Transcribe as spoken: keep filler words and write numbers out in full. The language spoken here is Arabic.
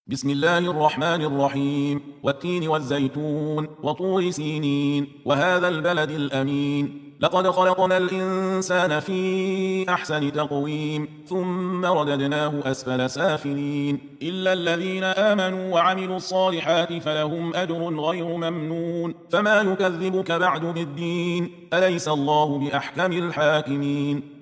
بسم الله الرحمن الرحيم. والتين والزيتون وطور سينين وهذا البلد الأمين. لقد خلقنا الإنسان في أحسن تقويم ثم رددناه أسفل سافلين إلا الذين آمنوا وعملوا الصالحات فلهم أجر غير ممنون. فما يكذبك بعد بالدين؟ أليس الله بأحكم الحاكمين؟